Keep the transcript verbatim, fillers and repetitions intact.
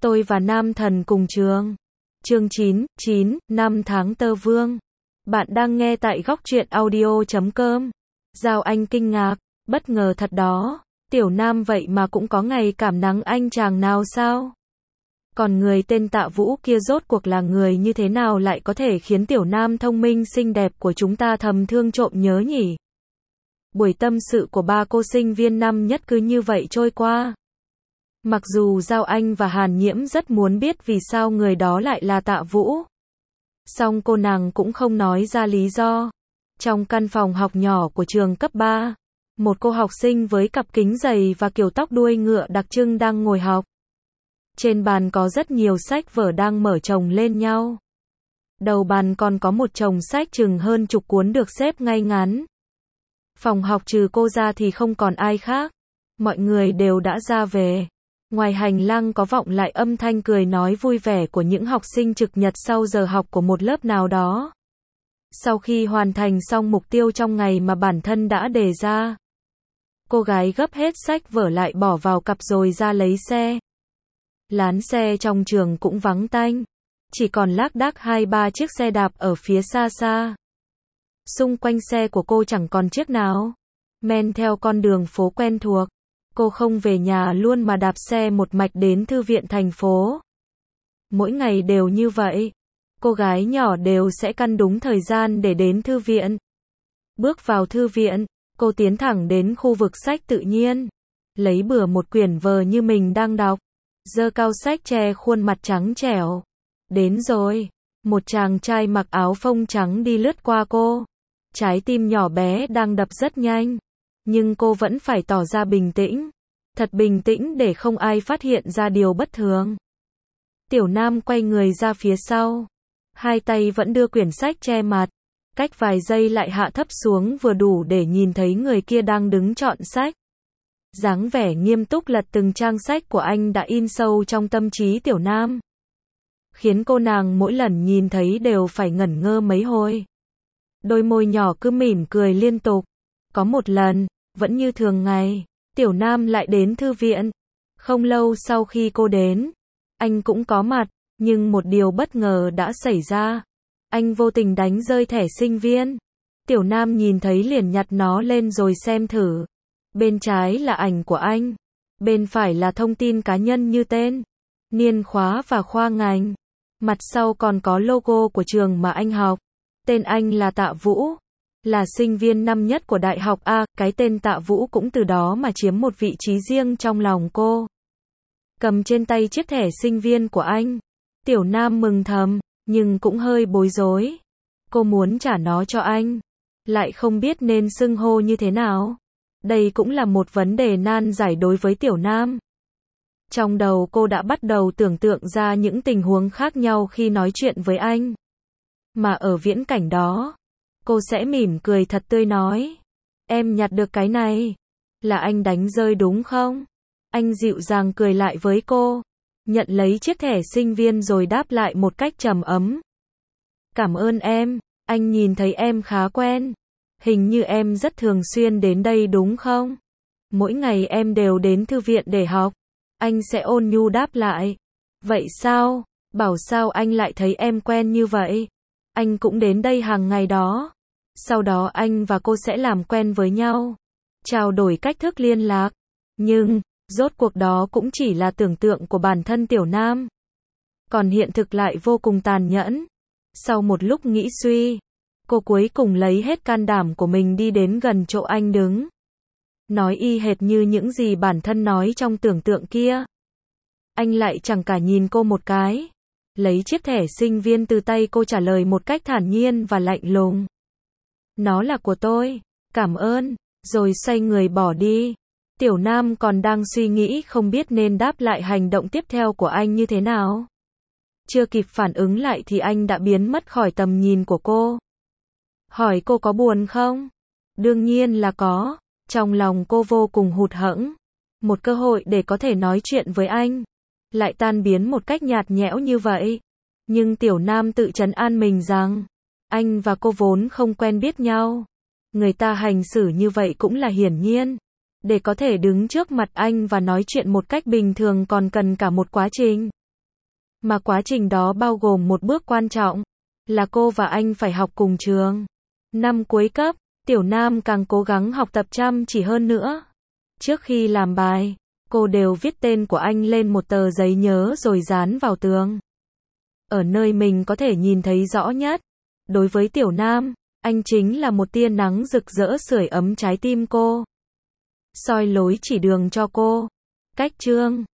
Tôi và Nam Thần cùng trường. Chương chín, chín, năm tháng tơ vương. Bạn đang nghe tại góc truyện audio chấm com. Giao Anh kinh ngạc, bất ngờ thật đó. Tiểu Nam vậy mà cũng có ngày cảm nắng anh chàng nào sao? Còn người tên Tạ Vũ kia rốt cuộc là người như thế nào lại có thể khiến Tiểu Nam thông minh xinh đẹp của chúng ta thầm thương trộm nhớ nhỉ? Buổi tâm sự của ba cô sinh viên năm nhất cứ như vậy trôi qua. Mặc dù Giao Anh và Hàn Nhiễm rất muốn biết vì sao người đó lại là Tạ Vũ. Song cô nàng cũng không nói ra lý do. Trong căn phòng học nhỏ của trường cấp ba, một cô học sinh với cặp kính dày và kiểu tóc đuôi ngựa đặc trưng đang ngồi học. Trên bàn có rất nhiều sách vở đang mở chồng lên nhau. Đầu bàn còn có một chồng sách chừng hơn chục cuốn được xếp ngay ngắn. Phòng học trừ cô ra thì không còn ai khác. Mọi người đều đã ra về. Ngoài hành lang có vọng lại âm thanh cười nói vui vẻ của những học sinh trực nhật sau giờ học của một lớp nào đó. Sau khi hoàn thành xong mục tiêu trong ngày mà bản thân đã đề ra, cô gái gấp hết sách vở lại bỏ vào cặp rồi ra lấy xe. Lán xe trong trường cũng vắng tanh, chỉ còn lác đác hai ba chiếc xe đạp ở phía xa xa. Xung quanh xe của cô chẳng còn chiếc nào. Men theo con đường phố quen thuộc, cô không về nhà luôn mà đạp xe một mạch đến thư viện thành phố. Mỗi ngày đều như vậy, cô gái nhỏ đều sẽ căn đúng thời gian để đến thư viện. Bước vào thư viện, cô tiến thẳng đến khu vực sách tự nhiên, lấy bừa một quyển vở như mình đang đọc, giơ cao sách che khuôn mặt trắng trẻo. Đến rồi, một chàng trai mặc áo phông trắng đi lướt qua cô. Trái tim nhỏ bé đang đập rất nhanh, nhưng cô vẫn phải tỏ ra bình tĩnh, thật bình tĩnh để không ai phát hiện ra điều bất thường. Tiểu Nam quay người ra phía sau, hai tay vẫn đưa quyển sách che mặt, cách vài giây lại hạ thấp xuống vừa đủ để nhìn thấy người kia đang đứng chọn sách. Dáng vẻ nghiêm túc lật từng trang sách của anh đã in sâu trong tâm trí Tiểu Nam, khiến cô nàng mỗi lần nhìn thấy đều phải ngẩn ngơ mấy hồi. Đôi môi nhỏ cứ mỉm cười liên tục. Có một lần, vẫn như thường ngày, Tiểu Nam lại đến thư viện. Không lâu sau khi cô đến, anh cũng có mặt, nhưng một điều bất ngờ đã xảy ra. Anh vô tình đánh rơi thẻ sinh viên. Tiểu Nam nhìn thấy liền nhặt nó lên rồi xem thử. Bên trái là ảnh của anh, bên phải là thông tin cá nhân như tên, niên khóa và khoa ngành. Mặt sau còn có logo của trường mà anh học. Tên anh là Tạ Vũ, là sinh viên năm nhất của Đại học A, cái tên Tạ Vũ cũng từ đó mà chiếm một vị trí riêng trong lòng cô. Cầm trên tay chiếc thẻ sinh viên của anh, Tiểu Nam mừng thầm, nhưng cũng hơi bối rối. Cô muốn trả nó cho anh, lại không biết nên xưng hô như thế nào. Đây cũng là một vấn đề nan giải đối với Tiểu Nam. Trong đầu cô đã bắt đầu tưởng tượng ra những tình huống khác nhau khi nói chuyện với anh. Mà ở viễn cảnh đó, cô sẽ mỉm cười thật tươi nói, em nhặt được cái này, là anh đánh rơi đúng không? Anh dịu dàng cười lại với cô, nhận lấy chiếc thẻ sinh viên rồi đáp lại một cách trầm ấm. Cảm ơn em, anh nhìn thấy em khá quen, hình như em rất thường xuyên đến đây đúng không? Mỗi ngày em đều đến thư viện để học. Anh sẽ ôn nhu đáp lại, vậy sao? Bảo sao anh lại thấy em quen như vậy? Anh cũng đến đây hàng ngày đó. Sau đó anh và cô sẽ làm quen với nhau, trao đổi cách thức liên lạc. Nhưng, rốt cuộc đó cũng chỉ là tưởng tượng của bản thân Tiểu Nam. Còn hiện thực lại vô cùng tàn nhẫn. Sau một lúc nghĩ suy, cô cuối cùng lấy hết can đảm của mình đi đến gần chỗ anh đứng. Nói y hệt như những gì bản thân nói trong tưởng tượng kia. Anh lại chẳng cả nhìn cô một cái, lấy chiếc thẻ sinh viên từ tay cô trả lời một cách thản nhiên và lạnh lùng. Nó là của tôi, cảm ơn, rồi xoay người bỏ đi. Tiểu Nam còn đang suy nghĩ không biết nên đáp lại hành động tiếp theo của anh như thế nào. Chưa kịp phản ứng lại thì anh đã biến mất khỏi tầm nhìn của cô. Hỏi cô có buồn không? Đương nhiên là có. Trong lòng cô vô cùng hụt hẫng. Một cơ hội để có thể nói chuyện với anh, lại tan biến một cách nhạt nhẽo như vậy. Nhưng Tiểu Nam tự trấn an mình rằng, anh và cô vốn không quen biết nhau. Người ta hành xử như vậy cũng là hiển nhiên. Để có thể đứng trước mặt anh và nói chuyện một cách bình thường còn cần cả một quá trình. Mà quá trình đó bao gồm một bước quan trọng, là cô và anh phải học cùng trường. Năm cuối cấp, Tiểu Nam càng cố gắng học tập chăm chỉ hơn nữa. Trước khi làm bài, cô đều viết tên của anh lên một tờ giấy nhớ rồi dán vào tường. Ở nơi mình có thể nhìn thấy rõ nhất. Đối với Tiểu Nam, anh chính là một tia nắng rực rỡ sưởi ấm trái tim cô. Soi lối chỉ đường cho cô. Cách chương